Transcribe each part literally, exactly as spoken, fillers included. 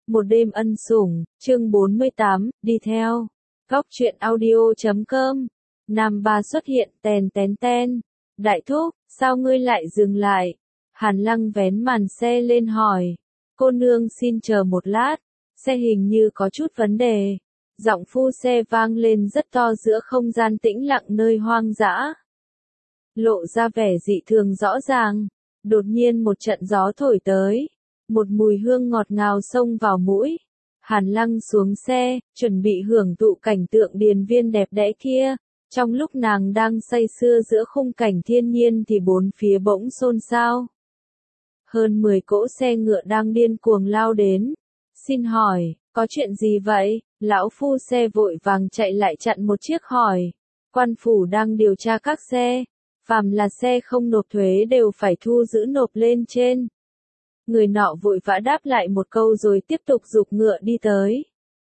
Một đêm ân sủng, chương bốn mươi tám, đi theo. Góc truyện audio chấm com. Nam ba xuất hiện, tèn tén ten. Đại thúc, sao ngươi lại dừng lại? Hàn Lăng vén màn xe lên hỏi. Cô nương xin chờ một lát, xe hình như có chút vấn đề. Giọng phu xe vang lên rất to giữa không gian tĩnh lặng nơi hoang dã. Lộ ra vẻ dị thường rõ ràng. Đột nhiên một trận gió thổi tới. Một mùi hương ngọt ngào xông vào mũi. Hàn Lăng xuống xe, chuẩn bị hưởng thụ cảnh tượng điền viên đẹp đẽ kia. Trong lúc nàng đang say sưa giữa khung cảnh thiên nhiên thì bốn phía bỗng xôn xao. Hơn mười cỗ xe ngựa đang điên cuồng lao đến. Xin hỏi, có chuyện gì vậy? Lão phu xe vội vàng chạy lại chặn một chiếc hỏi. Quan phủ đang điều tra các xe. Phàm là xe không nộp thuế đều phải thu giữ nộp lên trên. Người nọ vội vã đáp lại một câu rồi tiếp tục giục ngựa đi tới.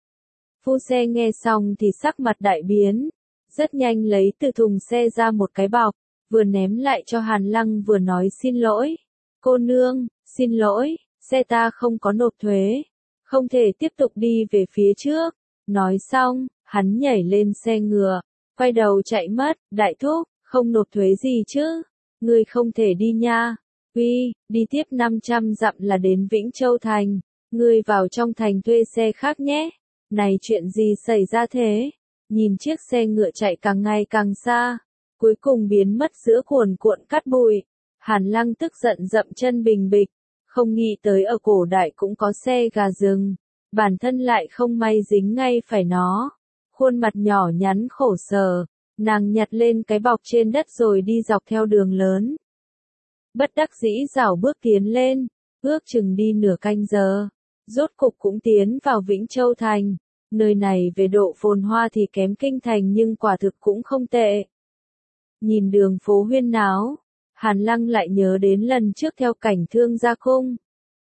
Phu xe nghe xong thì sắc mặt đại biến. Rất nhanh lấy từ thùng xe ra một cái bọc, vừa ném lại cho Hàn Lăng vừa nói xin lỗi. Cô nương, xin lỗi, xe ta không có nộp thuế. Không thể tiếp tục đi về phía trước. Nói xong, hắn nhảy lên xe ngựa, quay đầu chạy mất. Đại thúc, không nộp thuế gì chứ? Người không thể đi nha. Uy, đi tiếp năm trăm dặm là đến Vĩnh Châu Thành. Ngươi vào trong thành thuê xe khác nhé. Này chuyện gì xảy ra thế? Nhìn chiếc xe ngựa chạy càng ngày càng xa, cuối cùng biến mất giữa cuồn cuộn cát bụi. Hàn Lăng tức giận dậm chân bình bịch, không nghĩ tới ở cổ đại cũng có xe gà rừng, bản thân lại không may dính ngay phải nó. Khuôn mặt nhỏ nhắn khổ sở, nàng nhặt lên cái bọc trên đất rồi đi dọc theo đường lớn. Bất đắc dĩ rảo bước tiến lên, ước chừng đi nửa canh giờ, rốt cục cũng tiến vào Vĩnh Châu Thành. Nơi này về độ phồn hoa thì kém kinh thành nhưng quả thực cũng không tệ. Nhìn đường phố huyên náo, Hàn Lăng lại nhớ đến lần trước theo cảnh Thương Gia Cung.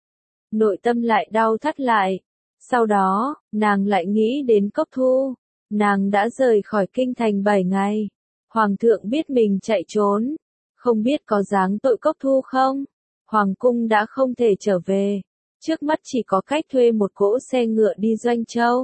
Nội tâm lại đau thắt lại. Sau đó, nàng lại nghĩ đến Cốc Thu. Nàng đã rời khỏi kinh thành bảy ngày. Hoàng thượng biết mình chạy trốn. Không biết có giáng tội Cốc Thu không? Hoàng cung đã không thể trở về. Trước mắt chỉ có cách thuê một cỗ xe ngựa đi Doanh Châu.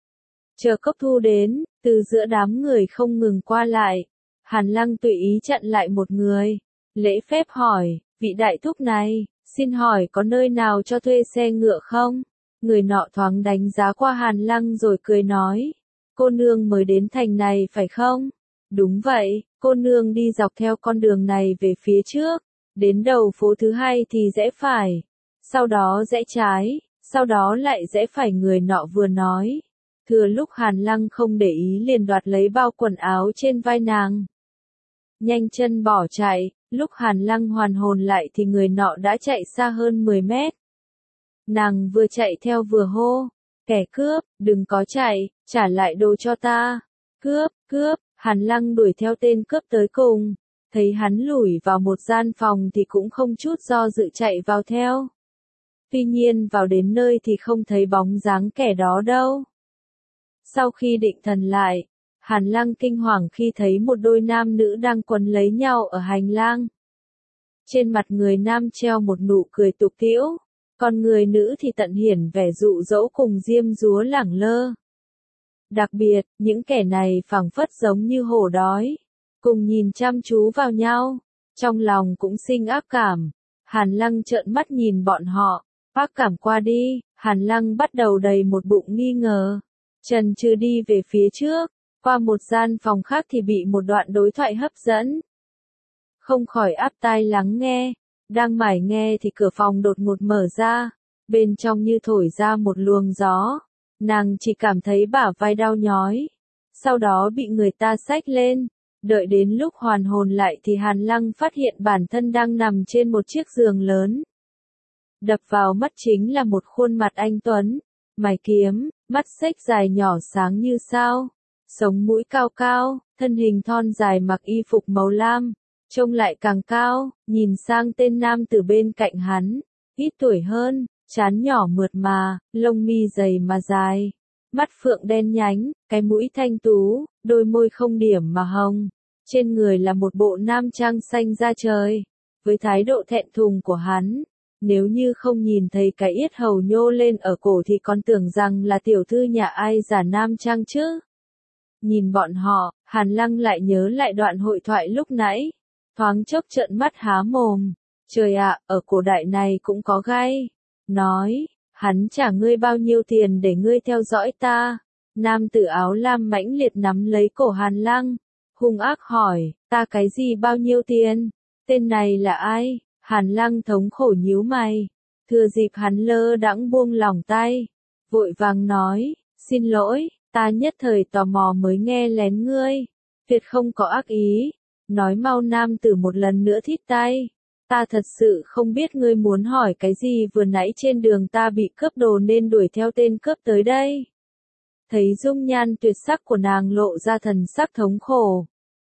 Chờ Cốc Thu đến, từ giữa đám người không ngừng qua lại, Hàn Lăng tùy ý chặn lại một người. Lễ phép hỏi, vị đại thúc này, xin hỏi có nơi nào cho thuê xe ngựa không? Người nọ thoáng đánh giá qua Hàn Lăng rồi cười nói, cô nương mới đến thành này phải không? Đúng vậy, cô nương đi dọc theo con đường này về phía trước, đến đầu phố thứ hai thì rẽ phải, sau đó rẽ trái, sau đó lại rẽ phải. Người nọ vừa nói, thừa lúc Hàn Lăng không để ý liền đoạt lấy bao quần áo trên vai nàng. Nhanh chân bỏ chạy, lúc Hàn Lăng hoàn hồn lại thì người nọ đã chạy xa hơn mười mét. Nàng vừa chạy theo vừa hô, kẻ cướp, đừng có chạy, trả lại đồ cho ta. Cướp, cướp, Hàn Lăng đuổi theo tên cướp tới cùng, thấy hắn lủi vào một gian phòng thì cũng không chút do dự chạy vào theo. Tuy nhiên vào đến nơi thì không thấy bóng dáng kẻ đó đâu. Sau khi định thần lại, Hàn Lăng kinh hoàng khi thấy một đôi nam nữ đang quấn lấy nhau ở hành lang. Trên mặt người nam treo một nụ cười tục tĩu, còn người nữ thì tận hiển vẻ dụ dỗ cùng diêm dúa lẳng lơ. Đặc biệt, những kẻ này phảng phất giống như hổ đói, cùng nhìn chăm chú vào nhau, trong lòng cũng sinh ác cảm. Hàn Lăng trợn mắt nhìn bọn họ, ác cảm qua đi, Hàn Lăng bắt đầu đầy một bụng nghi ngờ. Trần trừ đi về phía trước, qua một gian phòng khác thì bị một đoạn đối thoại hấp dẫn. Không khỏi áp tai lắng nghe, đang mải nghe thì cửa phòng đột ngột mở ra, bên trong như thổi ra một luồng gió, nàng chỉ cảm thấy bả vai đau nhói, sau đó bị người ta xách lên, đợi đến lúc hoàn hồn lại thì Hàn Lăng phát hiện bản thân đang nằm trên một chiếc giường lớn. Đập vào mắt chính là một khuôn mặt anh tuấn, mày kiếm, mắt xếch dài nhỏ sáng như sao, sống mũi cao cao, thân hình thon dài mặc y phục màu lam, trông lại càng cao. Nhìn sang tên nam từ bên cạnh hắn, ít tuổi hơn, trán nhỏ mượt mà, lông mi dày mà dài, mắt phượng đen nhánh, cái mũi thanh tú, đôi môi không điểm mà hồng. Trên người là một bộ nam trang xanh da trời. Với thái độ thẹn thùng của hắn, Nếu như không nhìn thấy cái yết hầu nhô lên ở cổ thì còn tưởng rằng là tiểu thư nhà ai giả nam trang chứ. Nhìn bọn họ, Hàn Lăng lại nhớ lại đoạn hội thoại lúc nãy. Thoáng chốc trợn mắt há mồm. Trời ạ, ở cổ đại này cũng có gai. Nói, hắn trả ngươi bao nhiêu tiền để ngươi theo dõi ta? Nam tử áo lam mãnh liệt nắm lấy cổ Hàn Lăng. Hung ác hỏi, ta cái gì bao nhiêu tiền? Tên này là ai? Hàn Lăng thống khổ nhíu mày. Thừa dịp hắn lơ đãng buông lỏng tay. Vội vàng nói, xin lỗi, ta nhất thời tò mò mới nghe lén ngươi. Tuyệt không có ác ý. Nói mau. Nam tử một lần nữa thít tay. Ta thật sự không biết ngươi muốn hỏi cái gì, vừa nãy trên đường ta bị cướp đồ nên đuổi theo tên cướp tới đây. Thấy dung nhan tuyệt sắc của nàng lộ ra thần sắc thống khổ.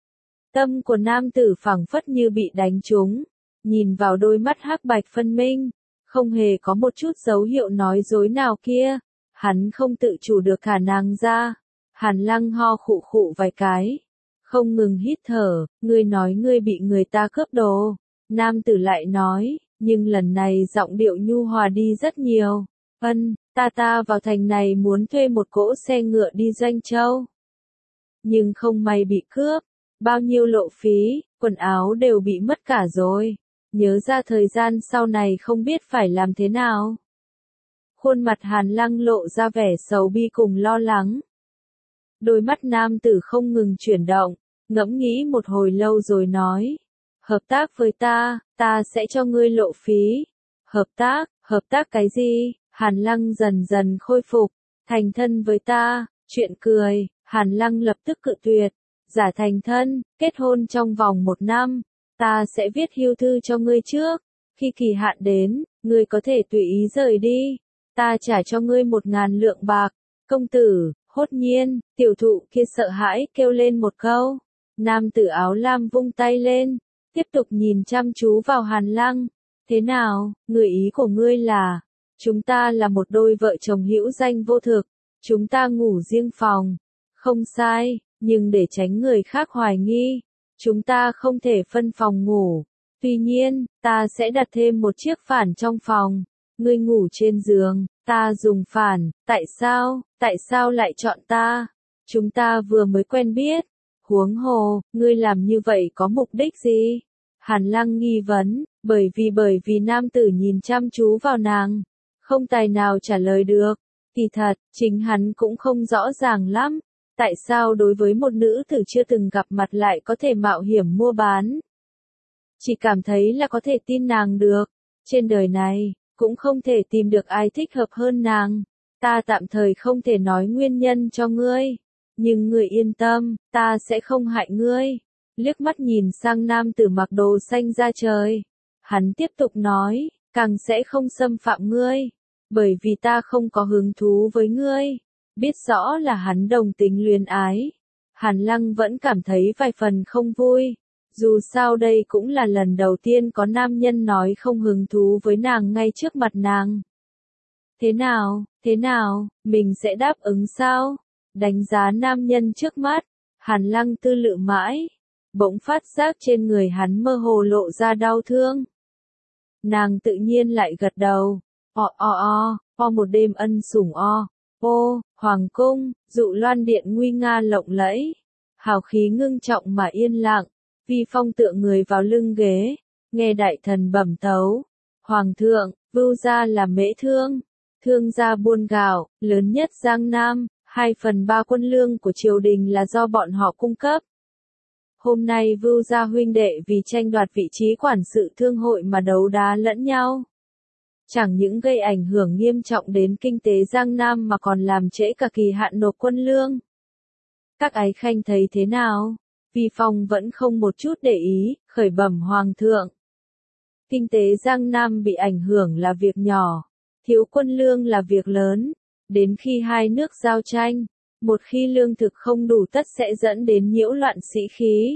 Tâm của nam tử phảng phất như bị đánh trúng, nhìn vào đôi mắt hắc bạch phân minh, không hề có một chút dấu hiệu nói dối nào kia, hắn không tự chủ được thả nàng ra. Hàn Lăng ho khụ khụ vài cái, không ngừng hít thở, ngươi nói ngươi bị người ta cướp đồ. Nam tử lại nói, nhưng lần này giọng điệu nhu hòa đi rất nhiều. Ân, ta ta vào thành này muốn thuê một cỗ xe ngựa đi Doanh Châu. Nhưng không may bị cướp, bao nhiêu lộ phí, quần áo đều bị mất cả rồi. Nhớ ra thời gian sau này không biết phải làm thế nào. Khuôn mặt Hàn Lăng lộ ra vẻ sầu bi cùng lo lắng. Đôi mắt nam tử không ngừng chuyển động, ngẫm nghĩ một hồi lâu rồi nói. Hợp tác với ta, ta sẽ cho ngươi lộ phí. Hợp tác, hợp tác cái gì? Hàn Lăng dần dần khôi phục. Thành thân với ta, chuyện cười. Hàn Lăng lập tức cự tuyệt. Giả thành thân, kết hôn trong vòng một năm. Ta sẽ viết hưu thư cho ngươi trước. Khi kỳ hạn đến, ngươi có thể tùy ý rời đi. Ta trả cho ngươi một ngàn lượng bạc. Công tử, hốt nhiên, tiểu thụ kia sợ hãi kêu lên một câu. Nam tử áo lam vung tay lên, tiếp tục nhìn chăm chú vào Hàn Lăng. Thế nào, người ý của ngươi là, chúng ta là một đôi vợ chồng hữu danh vô thực, chúng ta ngủ riêng phòng. Không sai, nhưng để tránh người khác hoài nghi, chúng ta không thể phân phòng ngủ. Tuy nhiên, ta sẽ đặt thêm một chiếc phản trong phòng. Ngươi ngủ trên giường, ta dùng phản. Tại sao, tại sao lại chọn ta? Chúng ta vừa mới quen biết. Huống hồ, ngươi làm như vậy có mục đích gì? Hàn Lăng nghi vấn, bởi vì bởi vì nam tử nhìn chăm chú vào nàng, không tài nào trả lời được. Kỳ thật, chính hắn cũng không rõ ràng lắm, tại sao đối với một nữ tử chưa từng gặp mặt lại có thể mạo hiểm mua bán. Chỉ cảm thấy là có thể tin nàng được, trên đời này, cũng không thể tìm được ai thích hợp hơn nàng. Ta tạm thời không thể nói nguyên nhân cho ngươi. Nhưng ngươi yên tâm, ta sẽ không hại ngươi. Liếc mắt nhìn sang nam tử mặc đồ xanh da trời. Hắn tiếp tục nói, càng sẽ không xâm phạm ngươi. Bởi vì ta không có hứng thú với ngươi. Biết rõ là hắn đồng tính luyến ái. Hàn Lăng vẫn cảm thấy vài phần không vui. Dù sao đây cũng là lần đầu tiên có nam nhân nói không hứng thú với nàng ngay trước mặt nàng. Thế nào, thế nào, mình sẽ đáp ứng sao? Đánh giá nam nhân trước mắt, Hàn Lăng tư lự mãi, bỗng phát giác trên người hắn mơ hồ lộ ra đau thương. Nàng tự nhiên lại gật đầu, o o o, o một đêm ân sủng o, ô, hoàng cung, dụ loan điện nguy nga lộng lẫy, hào khí ngưng trọng mà yên lặng, Vi Phong tựa người vào lưng ghế, nghe đại thần bẩm tấu, hoàng thượng, Vưu gia là mễ thương, thương gia buôn gạo, lớn nhất Giang Nam. Hai phần ba quân lương của triều đình là do bọn họ cung cấp. Hôm nay Vưu gia huynh đệ vì tranh đoạt vị trí quản sự thương hội mà đấu đá lẫn nhau. Chẳng những gây ảnh hưởng nghiêm trọng đến kinh tế Giang Nam mà còn làm trễ cả kỳ hạn nộp quân lương. Các ái khanh thấy thế nào? Vi Phong vẫn không một chút để ý, khởi bẩm hoàng thượng. Kinh tế Giang Nam bị ảnh hưởng là việc nhỏ, thiếu quân lương là việc lớn. Đến khi hai nước giao tranh, một khi lương thực không đủ tất sẽ dẫn đến nhiễu loạn sĩ khí.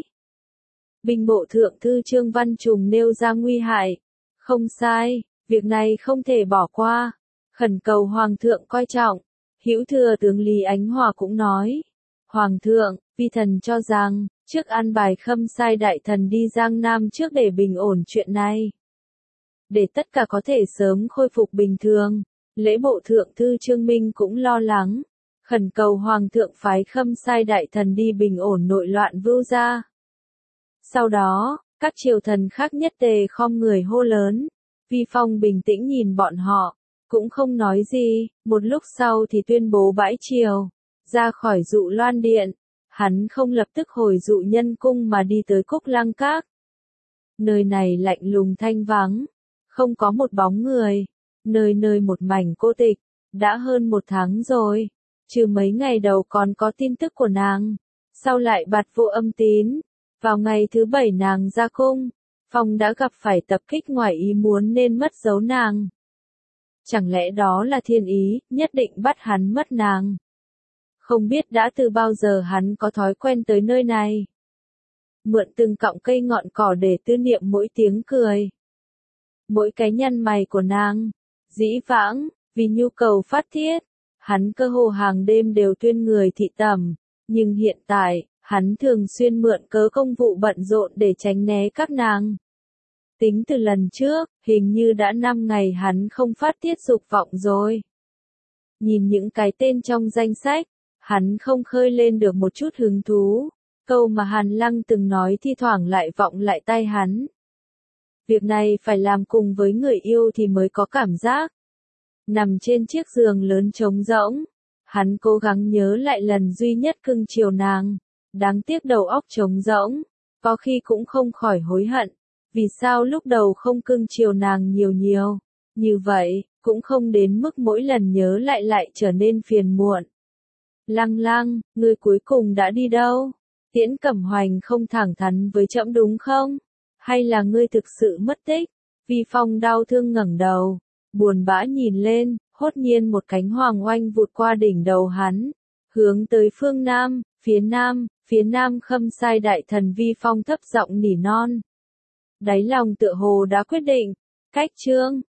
Binh bộ thượng thư Trương Văn Trùng nêu ra nguy hại. Không sai, việc này không thể bỏ qua. Khẩn cầu Hoàng thượng coi trọng. Hữu thừa tướng Lý Ánh Hòa cũng nói. Hoàng thượng, vi thần cho rằng, trước an bài Khâm sai đại thần đi Giang Nam trước để bình ổn chuyện này. để tất cả có thể sớm khôi phục bình thường. Lễ bộ thượng thư Trương Minh cũng lo lắng, khẩn cầu Hoàng thượng phái Khâm Sai đại thần đi bình ổn nội loạn Vưu gia. Sau đó, các triều thần khác nhất tề khom người hô lớn. Vi Phong bình tĩnh nhìn bọn họ, cũng không nói gì, một lúc sau thì tuyên bố bãi triều, ra khỏi Dụ Loan Điện. Hắn không lập tức hồi Dụ Nhân Cung mà đi tới Cúc Lăng Các. Nơi này lạnh lùng thanh vắng, không có một bóng người, nơi nơi một mảnh cô tịch, đã hơn một tháng rồi, trừ mấy ngày đầu còn có tin tức của nàng, sau lại bạt vô âm tín. Vào ngày thứ bảy nàng ra cung, Phong đã gặp phải tập kích ngoài ý muốn nên mất dấu nàng. Chẳng lẽ đó là thiên ý, nhất định bắt hắn mất nàng? Không biết đã từ bao giờ hắn có thói quen tới nơi này. Mượn từng cọng cây ngọn cỏ để tư niệm mỗi tiếng cười. Mỗi cái nhăn mày của nàng. Dĩ vãng, vì nhu cầu phát thiết, hắn cơ hồ hàng đêm đều tuyên người thị tẩm. Nhưng hiện tại, hắn thường xuyên mượn cớ công vụ bận rộn để tránh né các nàng. Tính từ lần trước, hình như đã năm ngày hắn không phát tiết dục vọng rồi. Nhìn những cái tên trong danh sách, hắn không khơi lên được một chút hứng thú. Câu mà Hàn Lăng từng nói thi thoảng lại vọng lại tai hắn. Việc này phải làm cùng với người yêu thì mới có cảm giác. Nằm trên chiếc giường lớn trống rỗng, hắn cố gắng nhớ lại lần duy nhất cưng chiều nàng. Đáng tiếc đầu óc trống rỗng, có khi cũng không khỏi hối hận. Vì sao lúc đầu không cưng chiều nàng nhiều nhiều, như vậy, cũng không đến mức mỗi lần nhớ lại lại trở nên phiền muộn. Lăng Lăng, ngươi cuối cùng đã đi đâu? Tiễn Cẩm Hoành không thẳng thắn với trẫm đúng không? Hay là ngươi thực sự mất tích? Vi Phong đau thương ngẩng đầu, buồn bã nhìn lên, hốt nhiên một cánh hoàng oanh vụt qua đỉnh đầu hắn, hướng tới phương Nam, phía Nam, phía Nam Khâm Sai đại thần. Vi Phong thấp giọng nỉ non. Đáy lòng tựa hồ đã quyết định, cách chương.